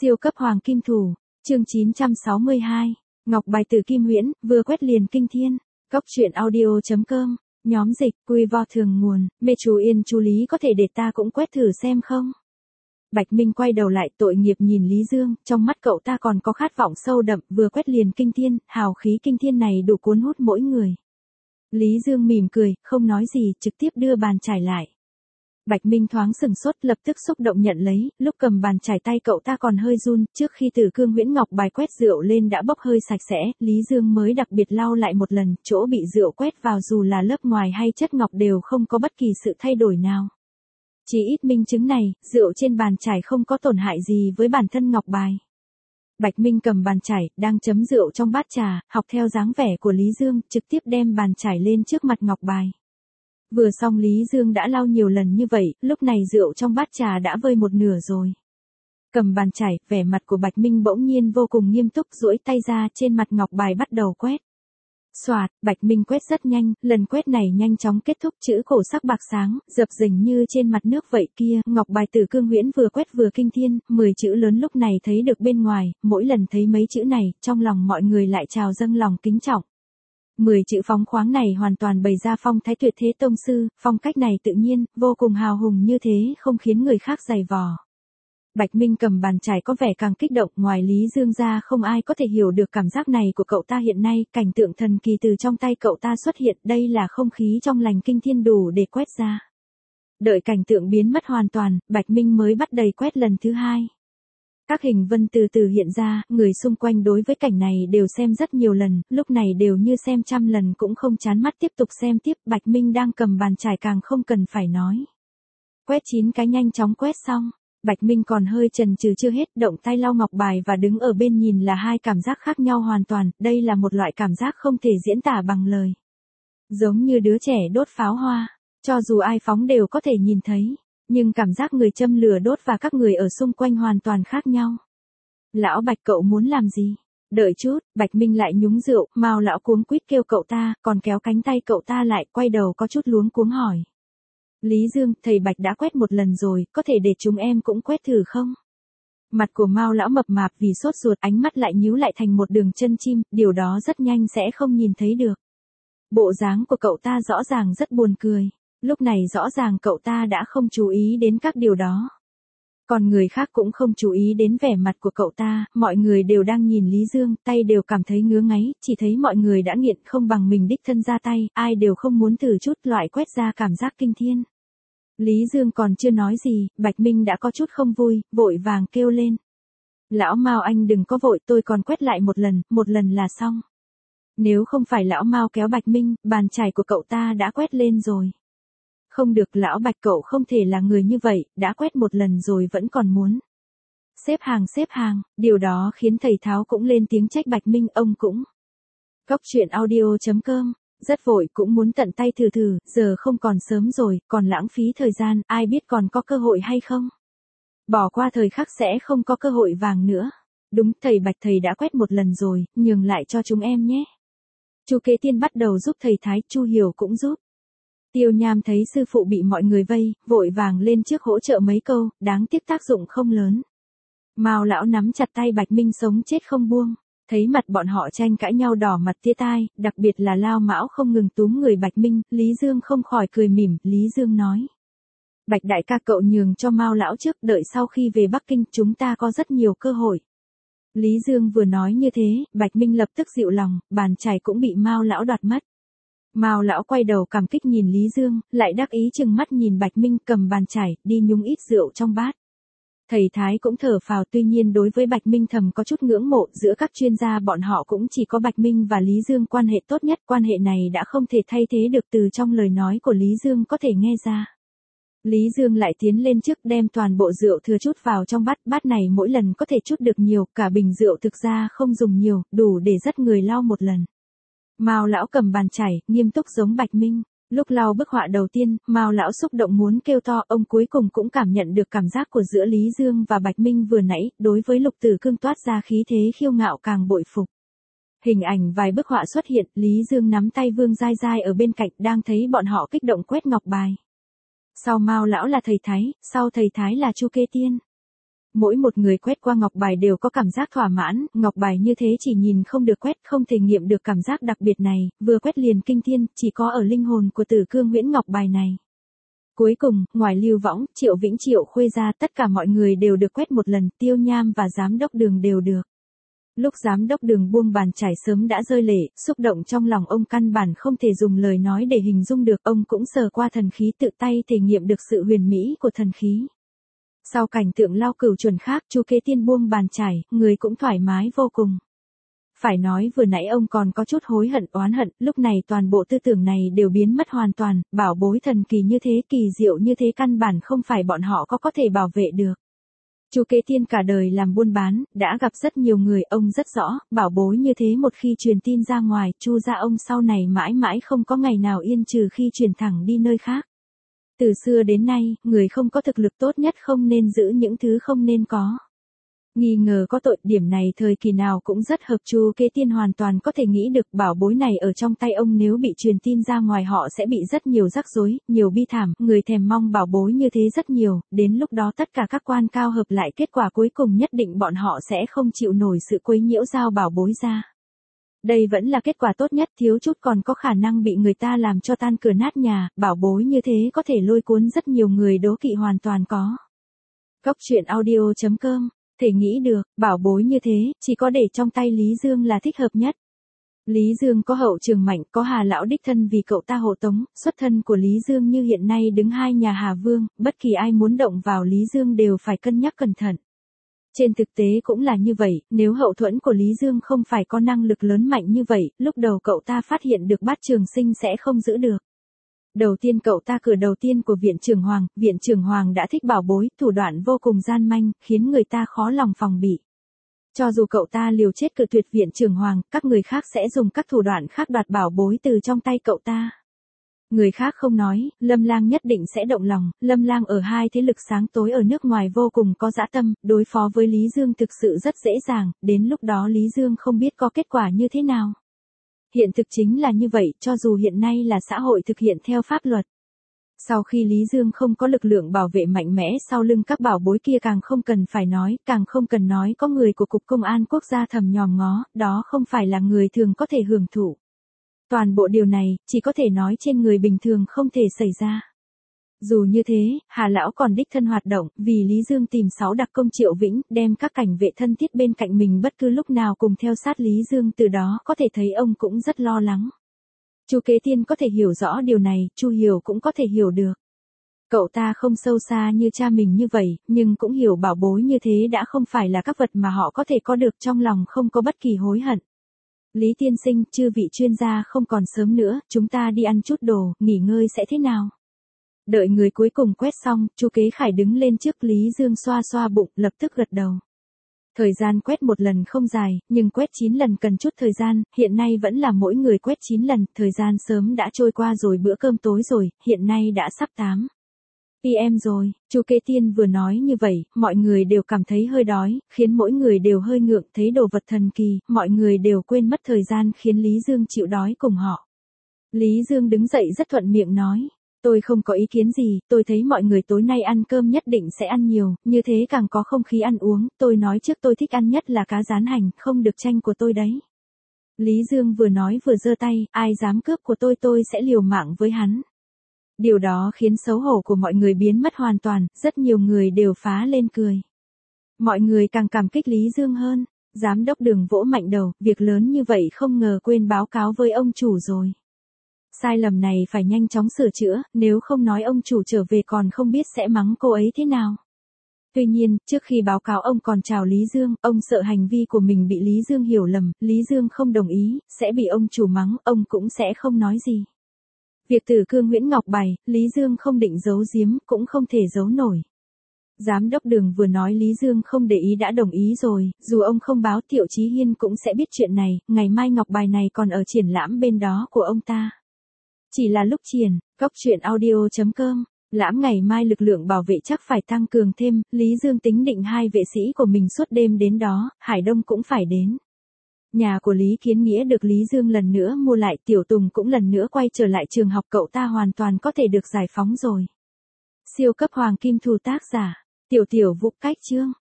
Siêu cấp hoàng kim thủ, chương 962, Ngọc bài từ Kim Huyễn, vừa quét liền kinh thiên. Góc truyện audio.com, nhóm dịch, quy vo thường nguồn, mê chú yên chú Lý có thể để ta cũng quét thử xem không? Bạch Minh quay đầu lại tội nghiệp nhìn Lý Dương, trong mắt cậu ta còn có khát vọng sâu đậm, vừa quét liền kinh thiên, hào khí kinh thiên này đủ cuốn hút mỗi người. Lý Dương mỉm cười, không nói gì, trực tiếp đưa bàn chải lại. Bạch Minh thoáng sừng sốt, lập tức xúc động nhận lấy, lúc cầm bàn chải tay cậu ta còn hơi run, trước khi Tử Cương Huyễn Ngọc bài quét rượu lên đã bốc hơi sạch sẽ, Lý Dương mới đặc biệt lau lại một lần, chỗ bị rượu quét vào dù là lớp ngoài hay chất ngọc đều không có bất kỳ sự thay đổi nào. Chỉ ít minh chứng này, rượu trên bàn chải không có tổn hại gì với bản thân ngọc bài. Bạch Minh cầm bàn chải, đang chấm rượu trong bát trà, học theo dáng vẻ của Lý Dương, trực tiếp đem bàn chải lên trước mặt ngọc bài. Vừa xong Lý Dương đã lau nhiều lần như vậy, lúc này rượu trong bát trà đã vơi một nửa rồi. Cầm bàn chải, vẻ mặt của Bạch Minh bỗng nhiên vô cùng nghiêm túc, duỗi tay ra trên mặt ngọc bài bắt đầu quét. Xoạt, Bạch Minh quét rất nhanh, lần quét này nhanh chóng kết thúc, chữ cổ sắc bạc sáng, dập dềnh như trên mặt nước vậy kia, ngọc bài Tử Cương Huyễn vừa quét vừa kinh thiên, 10 chữ lớn lúc này thấy được bên ngoài, mỗi lần thấy mấy chữ này, trong lòng mọi người lại trào dâng lòng kính trọng. 10 chữ phóng khoáng này hoàn toàn bày ra phong thái tuyệt thế tông sư, phong cách này tự nhiên, vô cùng hào hùng như thế, không khiến người khác giày vò. Bạch Minh cầm bàn chải có vẻ càng kích động, ngoài Lý Dương ra không ai có thể hiểu được cảm giác này của cậu ta hiện nay, cảnh tượng thần kỳ từ trong tay cậu ta xuất hiện, đây là không khí trong lành kinh thiên đủ để quét ra. Đợi cảnh tượng biến mất hoàn toàn, Bạch Minh mới bắt đầy quét lần thứ hai. Các hình vân từ từ hiện ra, người xung quanh đối với cảnh này đều xem rất nhiều lần, lúc này đều như xem trăm lần cũng không chán mắt tiếp tục xem tiếp, Bạch Minh đang cầm bàn chải càng không cần phải nói. Quét 9 cái nhanh chóng quét xong, Bạch Minh còn hơi chần chừ chưa hết, động tay lau ngọc bài và đứng ở bên nhìn là hai cảm giác khác nhau hoàn toàn, đây là một loại cảm giác không thể diễn tả bằng lời. Giống như đứa trẻ đốt pháo hoa, cho dù ai phóng đều có thể nhìn thấy. Nhưng cảm giác người châm lửa đốt và các người ở xung quanh hoàn toàn khác nhau. Lão Bạch cậu muốn làm gì? Đợi chút, Bạch Minh lại nhúng rượu, Mao lão cuống quýt kêu cậu ta, còn kéo cánh tay cậu ta lại, quay đầu có chút luống cuống hỏi. Lý Dương, thầy Bạch đã quét một lần rồi, có thể để chúng em cũng quét thử không? Mặt của Mao lão mập mạp vì sốt ruột, ánh mắt lại nhíu lại thành một đường chân chim, điều đó rất nhanh sẽ không nhìn thấy được. Bộ dáng của cậu ta rõ ràng rất buồn cười. Lúc này rõ ràng cậu ta đã không chú ý đến các điều đó. Còn người khác cũng không chú ý đến vẻ mặt của cậu ta, mọi người đều đang nhìn Lý Dương, tay đều cảm thấy ngứa ngáy, chỉ thấy mọi người đã nghiện không bằng mình đích thân ra tay, ai đều không muốn thử chút loại quét ra cảm giác kinh thiên. Lý Dương còn chưa nói gì, Bạch Minh đã có chút không vui, vội vàng kêu lên. Lão Mao anh đừng có vội, tôi còn quét lại một lần là xong. Nếu không phải lão Mao kéo Bạch Minh, bàn chải của cậu ta đã quét lên rồi. Không được, lão Bạch cậu không thể là người như vậy, đã quét một lần rồi vẫn còn muốn. Xếp hàng, điều đó khiến thầy Tháo cũng lên tiếng trách Bạch Minh, ông cũng. Góc truyện audio.com, rất vội cũng muốn tận tay thử, giờ không còn sớm rồi, còn lãng phí thời gian, ai biết còn có cơ hội hay không. Bỏ qua thời khắc sẽ không có cơ hội vàng nữa. Đúng, thầy Bạch thầy đã quét một lần rồi, nhường lại cho chúng em nhé. Chu Kế Tiên bắt đầu giúp thầy Thái, Chu Hiểu cũng giúp. Tiêu Nham thấy sư phụ bị mọi người vây, vội vàng lên trước hỗ trợ mấy câu, đáng tiếc tác dụng không lớn. Mao lão nắm chặt tay Bạch Minh sống chết không buông, thấy mặt bọn họ tranh cãi nhau đỏ mặt tía tai, đặc biệt là Lao Mão không ngừng túm người Bạch Minh, Lý Dương không khỏi cười mỉm, Lý Dương nói. Bạch đại ca cậu nhường cho Mao lão trước, đợi sau khi về Bắc Kinh chúng ta có rất nhiều cơ hội. Lý Dương vừa nói như thế, Bạch Minh lập tức dịu lòng, bàn chải cũng bị Mao lão đoạt mất. Mao lão quay đầu cảm kích nhìn Lý Dương, lại đắc ý chừng mắt nhìn Bạch Minh cầm bàn chải, đi nhúng ít rượu trong bát. Thầy Thái cũng thở phào, tuy nhiên đối với Bạch Minh thầm có chút ngưỡng mộ, giữa các chuyên gia bọn họ cũng chỉ có Bạch Minh và Lý Dương quan hệ tốt nhất, quan hệ này đã không thể thay thế được từ trong lời nói của Lý Dương có thể nghe ra. Lý Dương lại tiến lên trước đem toàn bộ rượu thừa chút vào trong bát, bát này mỗi lần có thể chút được nhiều, cả bình rượu thực ra không dùng nhiều, đủ để dắt người lau một lần. Mao lão cầm bàn chải, nghiêm túc giống Bạch Minh. Lúc lau bức họa đầu tiên, Mao lão xúc động muốn kêu to, ông cuối cùng cũng cảm nhận được cảm giác của giữa Lý Dương và Bạch Minh vừa nãy, đối với Lục Tử Cương toát ra khí thế khiêu ngạo càng bội phục. Hình ảnh vài bức họa xuất hiện, Lý Dương nắm tay Vương Giai Giai ở bên cạnh, đang thấy bọn họ kích động quét ngọc bài. Sau Mao lão là thầy Thái, sau thầy Thái là Chu Kế Tiên. Mỗi một người quét qua ngọc bài đều có cảm giác thỏa mãn, ngọc bài như thế chỉ nhìn không được quét, không thể nghiệm được cảm giác đặc biệt này, vừa quét liền kinh thiên, chỉ có ở linh hồn của Tử Cương Huyễn ngọc bài này. Cuối cùng, ngoài Lưu Võng, Triệu Vĩnh Triệu Khuê ra, tất cả mọi người đều được quét một lần, Tiêu Nham và giám đốc Đường đều được. Lúc giám đốc Đường buông bàn chải sớm đã rơi lệ, xúc động trong lòng ông căn bản không thể dùng lời nói để hình dung được, ông cũng sờ qua thần khí tự tay thể nghiệm được sự huyền mỹ của thần khí. Sau cảnh tượng Lao Cửu chuẩn khác, Chu Kế Tiên buông bàn chải, người cũng thoải mái vô cùng. Phải nói vừa nãy ông còn có chút hối hận oán hận, lúc này toàn bộ tư tưởng này đều biến mất hoàn toàn, bảo bối thần kỳ như thế, kỳ diệu như thế căn bản không phải bọn họ có thể bảo vệ được. Chu Kế Tiên cả đời làm buôn bán, đã gặp rất nhiều người, ông rất rõ, bảo bối như thế một khi truyền tin ra ngoài, Chu gia ông sau này mãi mãi không có ngày nào yên trừ khi truyền thẳng đi nơi khác. Từ xưa đến nay, người không có thực lực tốt nhất không nên giữ những thứ không nên có. Nghi ngờ có tội, điểm này thời kỳ nào cũng rất hợp. Chu Kế Tiên hoàn toàn có thể nghĩ được bảo bối này ở trong tay ông nếu bị truyền tin ra ngoài họ sẽ bị rất nhiều rắc rối, nhiều bi thảm, người thèm mong bảo bối như thế rất nhiều, đến lúc đó tất cả các quan cao hợp lại kết quả cuối cùng nhất định bọn họ sẽ không chịu nổi sự quấy nhiễu giao bảo bối ra. Đây vẫn là kết quả tốt nhất, thiếu chút còn có khả năng bị người ta làm cho tan cửa nát nhà, bảo bối như thế có thể lôi cuốn rất nhiều người đố kỵ hoàn toàn có. Góc truyện audio.com thể nghĩ được, bảo bối như thế, chỉ có để trong tay Lý Dương là thích hợp nhất. Lý Dương có hậu trường mạnh, có Hà lão đích thân vì cậu ta hộ tống, xuất thân của Lý Dương như hiện nay đứng hai nhà Hà Vương, bất kỳ ai muốn động vào Lý Dương đều phải cân nhắc cẩn thận. Trên thực tế cũng là như vậy, nếu hậu thuẫn của Lý Dương không phải có năng lực lớn mạnh như vậy, lúc đầu cậu ta phát hiện được Bát Trường Sinh sẽ không giữ được. Đầu tiên cậu ta cửa đầu tiên của Viện trưởng Hoàng đã thích bảo bối, thủ đoạn vô cùng gian manh, khiến người ta khó lòng phòng bị. Cho dù cậu ta liều chết cự tuyệt Viện trưởng Hoàng, các người khác sẽ dùng các thủ đoạn khác đoạt bảo bối từ trong tay cậu ta. Người khác không nói, Lâm Lang nhất định sẽ động lòng, Lâm Lang ở hai thế lực sáng tối ở nước ngoài vô cùng có dã tâm, đối phó với Lý Dương thực sự rất dễ dàng, đến lúc đó Lý Dương không biết có kết quả như thế nào. Hiện thực chính là như vậy, cho dù hiện nay là xã hội thực hiện theo pháp luật. Sau khi Lý Dương không có lực lượng bảo vệ mạnh mẽ sau lưng các bảo bối kia càng không cần phải nói, càng không cần nói có người của Cục Công an Quốc gia thầm nhòm ngó, đó không phải là người thường có thể hưởng thụ. Toàn bộ điều này, chỉ có thể nói trên người bình thường không thể xảy ra. Dù như thế, Hà Lão còn đích thân hoạt động, vì Lý Dương tìm 6 đặc công Triệu Vĩnh, đem các cảnh vệ thân thiết bên cạnh mình bất cứ lúc nào cùng theo sát Lý Dương, từ đó có thể thấy ông cũng rất lo lắng. Chu Kế Tiên có thể hiểu rõ điều này, Chu Hiểu cũng có thể hiểu được. Cậu ta không sâu xa như cha mình như vậy, nhưng cũng hiểu bảo bối như thế đã không phải là các vật mà họ có thể có được, trong lòng không có bất kỳ hối hận. Lý tiên sinh, chư vị chuyên gia không còn sớm nữa, chúng ta đi ăn chút đồ, nghỉ ngơi sẽ thế nào? Đợi người cuối cùng quét xong, Chu Kế Khải đứng lên trước Lý Dương xoa xoa bụng, lập tức gật đầu. Thời gian quét một lần không dài, nhưng quét 9 lần cần chút thời gian, hiện nay vẫn là mỗi người quét 9 lần, thời gian sớm đã trôi qua rồi, bữa cơm tối rồi, hiện nay đã sắp 8 PM rồi. Chu Kế Tiên vừa nói như vậy, mọi người đều cảm thấy hơi đói, khiến mỗi người đều hơi ngượng, thấy đồ vật thần kỳ, mọi người đều quên mất thời gian, khiến Lý Dương chịu đói cùng họ. Lý Dương đứng dậy rất thuận miệng nói. Tôi không có ý kiến gì, tôi thấy mọi người tối nay ăn cơm nhất định sẽ ăn nhiều, như thế càng có không khí ăn uống, tôi nói trước tôi thích ăn nhất là cá rán hành, không được tranh của tôi đấy. Lý Dương vừa nói vừa giơ tay, ai dám cướp của tôi sẽ liều mạng với hắn. Điều đó khiến xấu hổ của mọi người biến mất hoàn toàn, rất nhiều người đều phá lên cười. Mọi người càng cảm kích Lý Dương hơn, giám đốc Đường vỗ mạnh đầu, việc lớn như vậy không ngờ quên báo cáo với ông chủ rồi. Sai lầm này phải nhanh chóng sửa chữa, nếu không nói ông chủ trở về còn không biết sẽ mắng cô ấy thế nào. Tuy nhiên, trước khi báo cáo ông còn chào Lý Dương, ông sợ hành vi của mình bị Lý Dương hiểu lầm, Lý Dương không đồng ý, sẽ bị ông chủ mắng, ông cũng sẽ không nói gì. Việc Tử Cương Huyễn Ngọc Bài, Lý Dương không định giấu giếm, cũng không thể giấu nổi. Giám đốc Đường vừa nói Lý Dương không để ý đã đồng ý rồi, dù ông không báo Thiệu Chí Hiên cũng sẽ biết chuyện này, ngày mai Ngọc Bài này còn ở triển lãm bên đó của ông ta. Chỉ là lúc triển, góc truyện audio.com, lãm ngày mai lực lượng bảo vệ chắc phải tăng cường thêm, Lý Dương tính định 2 vệ sĩ của mình suốt đêm đến đó, Hải Đông cũng phải đến. Nhà của Lý Kiến Nghĩa được Lý Dương lần nữa mua lại, Tiểu Tùng cũng lần nữa quay trở lại trường học, cậu ta hoàn toàn có thể được giải phóng rồi. Siêu cấp hoàng kim thù tác giả, Tiểu Vũ cách chương.